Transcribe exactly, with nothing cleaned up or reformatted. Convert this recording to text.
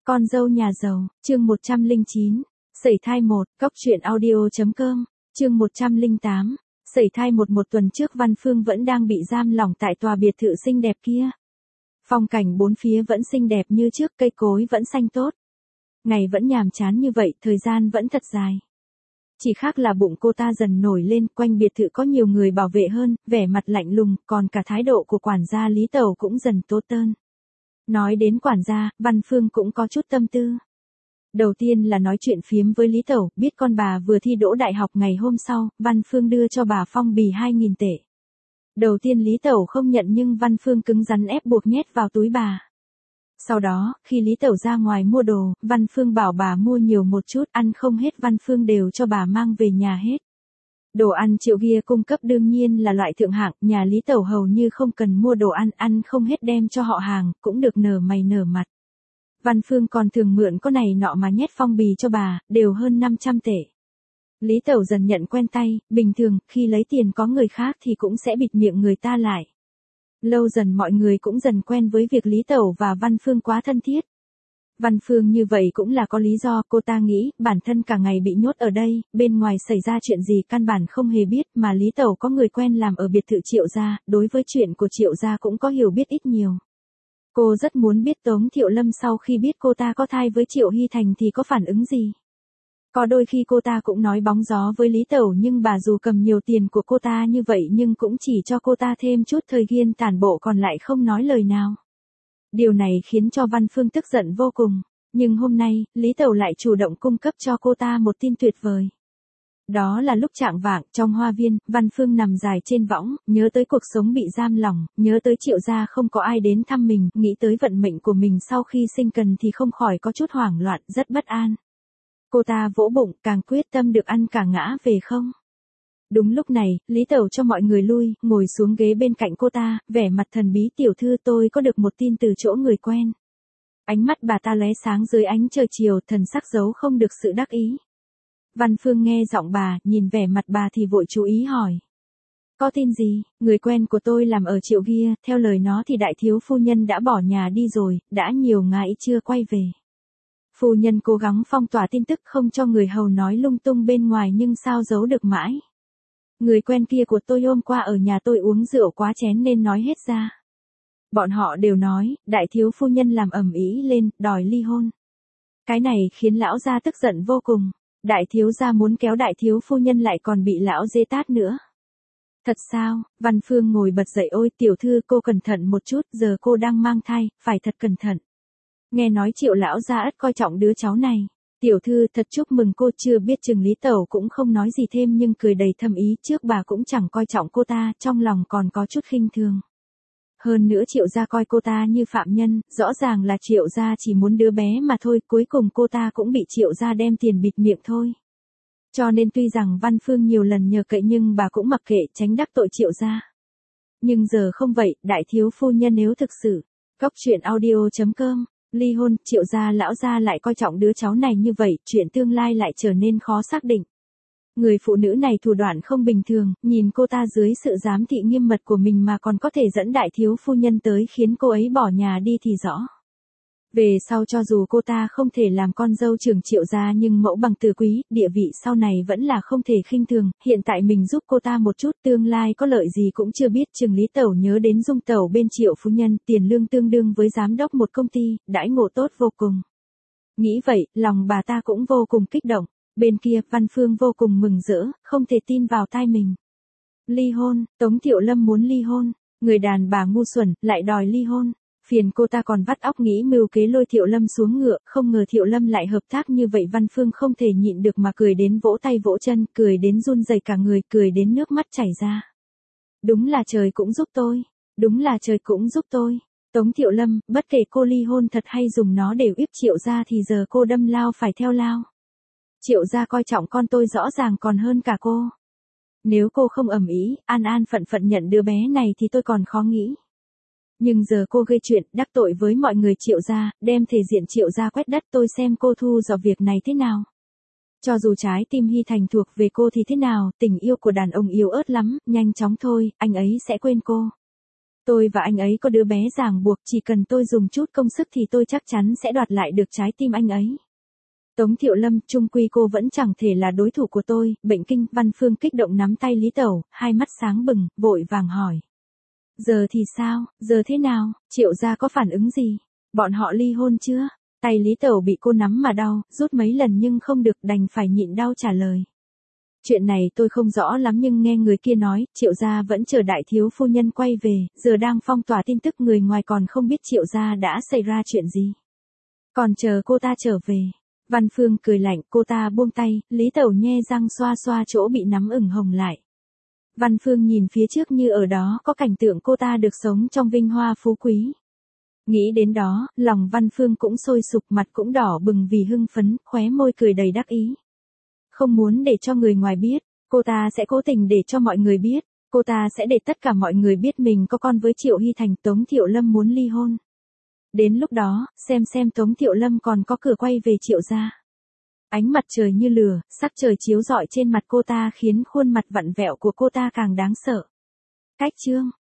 Con dâu nhà giàu, chương một trăm lẻ chín, sẩy thai một, cóc truyện audio.com, chương một trăm lẻ tám, sẩy thai một. Một tuần trước Văn Phương vẫn đang bị giam lỏng tại tòa biệt thự xinh đẹp kia. Phong cảnh bốn phía vẫn xinh đẹp như trước, cây cối vẫn xanh tốt. Ngày vẫn nhàm chán như vậy, thời gian vẫn thật dài. Chỉ khác là bụng cô ta dần nổi lên, quanh biệt thự có nhiều người bảo vệ hơn, vẻ mặt lạnh lùng, còn cả thái độ của quản gia Lý Tẩu cũng dần tốt hơn. Nói đến quản gia, Văn Phương cũng có chút tâm tư. Đầu tiên là nói chuyện phiếm với Lý Tẩu, biết con bà vừa thi đỗ đại học ngày hôm sau, Văn Phương đưa cho bà phong bì hai nghìn tệ. Đầu tiên Lý Tẩu không nhận nhưng Văn Phương cứng rắn ép buộc nhét vào túi bà. Sau đó, khi Lý Tẩu ra ngoài mua đồ, Văn Phương bảo bà mua nhiều một chút, ăn không hết Văn Phương đều cho bà mang về nhà hết. Đồ ăn Triệu Gia cung cấp đương nhiên là loại thượng hạng, nhà Lý Tẩu hầu như không cần mua đồ ăn, ăn không hết đem cho họ hàng, cũng được nở mày nở mặt. Văn Phương còn thường mượn có này nọ mà nhét phong bì cho bà, đều hơn năm trăm tệ. Lý Tẩu dần nhận quen tay, bình thường, khi lấy tiền có người khác thì cũng sẽ bịt miệng người ta lại. Lâu dần mọi người cũng dần quen với việc Lý Tẩu và Văn Phương quá thân thiết. Văn Phương như vậy cũng là có lý do, cô ta nghĩ, bản thân cả ngày bị nhốt ở đây, bên ngoài xảy ra chuyện gì căn bản không hề biết, mà Lý Tẩu có người quen làm ở biệt thự Triệu gia, đối với chuyện của Triệu gia cũng có hiểu biết ít nhiều. Cô rất muốn biết Tống Thiệu Lâm sau khi biết cô ta có thai với Triệu Hy Thành thì có phản ứng gì. Có đôi khi cô ta cũng nói bóng gió với Lý Tẩu nhưng bà dù cầm nhiều tiền của cô ta như vậy nhưng cũng chỉ cho cô ta thêm chút thời gian tản bộ còn lại không nói lời nào. Điều này khiến cho Văn Phương tức giận vô cùng, nhưng hôm nay, Lý Tẩu lại chủ động cung cấp cho cô ta một tin tuyệt vời. Đó là lúc chạng vạng, trong hoa viên, Văn Phương nằm dài trên võng, nhớ tới cuộc sống bị giam lỏng, nhớ tới Triệu gia không có ai đến thăm mình, nghĩ tới vận mệnh của mình sau khi sinh cần thì không khỏi có chút hoảng loạn, rất bất an. Cô ta vỗ bụng, càng quyết tâm được ăn cả ngã về không. Đúng lúc này, Lý Tẩu cho mọi người lui, ngồi xuống ghế bên cạnh cô ta, vẻ mặt thần bí. Tiểu thư, tôi có được một tin từ chỗ người quen. Ánh mắt bà ta lóe sáng dưới ánh trời chiều, thần sắc giấu không được sự đắc ý. Văn Phương nghe giọng bà, nhìn vẻ mặt bà thì vội chú ý hỏi. Có tin gì? Người quen của tôi làm ở Triệu Gia, theo lời nó thì đại thiếu phu nhân đã bỏ nhà đi rồi, đã nhiều ngày chưa quay về. Phu nhân cố gắng phong tỏa tin tức không cho người hầu nói lung tung bên ngoài nhưng sao giấu được mãi. Người quen kia của tôi hôm qua ở nhà tôi uống rượu quá chén nên nói hết ra. Bọn họ đều nói, đại thiếu phu nhân làm ầm ĩ lên, đòi ly hôn. Cái này khiến lão gia tức giận vô cùng. Đại thiếu gia muốn kéo đại thiếu phu nhân lại còn bị lão dê tát nữa. Thật sao? Văn Phương ngồi bật dậy. Ôi tiểu thư, cô cẩn thận một chút, giờ cô đang mang thai, phải thật cẩn thận. Nghe nói Triệu lão gia ắt coi trọng đứa cháu này. Tiểu thư, thật chúc mừng cô. Chưa biết chừng Lý Tẩu cũng không nói gì thêm nhưng cười đầy thâm ý, trước bà cũng chẳng coi trọng cô ta, trong lòng còn có chút khinh thường. Hơn nữa Triệu gia coi cô ta như phạm nhân, rõ ràng là Triệu gia chỉ muốn đứa bé mà thôi, cuối cùng cô ta cũng bị Triệu gia đem tiền bịt miệng thôi. Cho nên tuy rằng Văn Phương nhiều lần nhờ cậy nhưng bà cũng mặc kệ, tránh đắc tội Triệu gia. Nhưng giờ không vậy, đại thiếu phu nhân nếu thực sự, cóc truyện audio.com, ly hôn, Triệu gia lão gia lại coi trọng đứa cháu này như vậy, chuyện tương lai lại trở nên khó xác định. Người phụ nữ này thủ đoạn không bình thường, nhìn cô ta dưới sự giám thị nghiêm mật của mình mà còn có thể dẫn đại thiếu phu nhân tới khiến cô ấy bỏ nhà đi thì rõ. Về sau cho dù cô ta không thể làm con dâu trưởng Triệu gia nhưng mẫu bằng tử quý, địa vị sau này vẫn là không thể khinh thường, hiện tại mình giúp cô ta một chút tương lai có lợi gì cũng chưa biết. Chừng Lý Tẩu nhớ đến Dung Tẩu bên Triệu phu nhân, tiền lương tương đương với giám đốc một công ty, đãi ngộ tốt vô cùng. Nghĩ vậy, lòng bà ta cũng vô cùng kích động. Bên kia, Văn Phương vô cùng mừng rỡ, không thể tin vào tai mình. Ly hôn, Tống Thiệu Lâm muốn ly hôn, người đàn bà ngu xuẩn, lại đòi ly hôn. Phiền cô ta còn vắt óc nghĩ mưu kế lôi Thiệu Lâm xuống ngựa, không ngờ Thiệu Lâm lại hợp tác như vậy. Văn Phương không thể nhịn được mà cười đến vỗ tay vỗ chân, cười đến run rẩy cả người, cười đến nước mắt chảy ra. Đúng là trời cũng giúp tôi, đúng là trời cũng giúp tôi. Tống Thiệu Lâm, bất kể cô ly hôn thật hay dùng nó để uýp Triệu gia thì giờ cô đâm lao phải theo lao. Triệu gia coi trọng con tôi rõ ràng còn hơn cả cô. Nếu cô không ầm ĩ, an an phận phận nhận đứa bé này thì tôi còn khó nghĩ. Nhưng giờ cô gây chuyện, đắc tội với mọi người Triệu gia, đem thể diện Triệu gia quét đất, tôi xem cô thu dọn việc này thế nào. Cho dù trái tim Hy Thành thuộc về cô thì thế nào, tình yêu của đàn ông yếu ớt lắm, nhanh chóng thôi, anh ấy sẽ quên cô. Tôi và anh ấy có đứa bé ràng buộc, chỉ cần tôi dùng chút công sức thì tôi chắc chắn sẽ đoạt lại được trái tim anh ấy. Tống Thiệu Lâm, chung quy cô vẫn chẳng thể là đối thủ của tôi, bệnh kinh. Văn Phương kích động nắm tay Lý Tẩu, hai mắt sáng bừng, vội vàng hỏi. Giờ thì sao, giờ thế nào, Triệu gia có phản ứng gì? Bọn họ ly hôn chưa? Tay Lý Tẩu bị cô nắm mà đau, rút mấy lần nhưng không được, đành phải nhịn đau trả lời. Chuyện này tôi không rõ lắm nhưng nghe người kia nói, Triệu gia vẫn chờ đại thiếu phu nhân quay về, giờ đang phong tỏa tin tức, người ngoài còn không biết Triệu gia đã xảy ra chuyện gì. Còn chờ cô ta trở về. Văn Phương cười lạnh, cô ta buông tay, Lý Tẩu nhe răng xoa xoa chỗ bị nắm ửng hồng lại. Văn Phương nhìn phía trước như ở đó có cảnh tượng cô ta được sống trong vinh hoa phú quý. Nghĩ đến đó, lòng Văn Phương cũng sôi sục, mặt cũng đỏ bừng vì hưng phấn, khóe môi cười đầy đắc ý. Không muốn để cho người ngoài biết, cô ta sẽ cố tình để cho mọi người biết, cô ta sẽ để tất cả mọi người biết mình có con với Triệu Hy Thành. Tống Thiệu Lâm muốn ly hôn. Đến lúc đó, xem xem Tống Thiệu Lâm còn có cửa quay về Triệu gia. Ánh mặt trời như lửa, sắc trời chiếu rọi trên mặt cô ta khiến khuôn mặt vặn vẹo của cô ta càng đáng sợ. Cách chương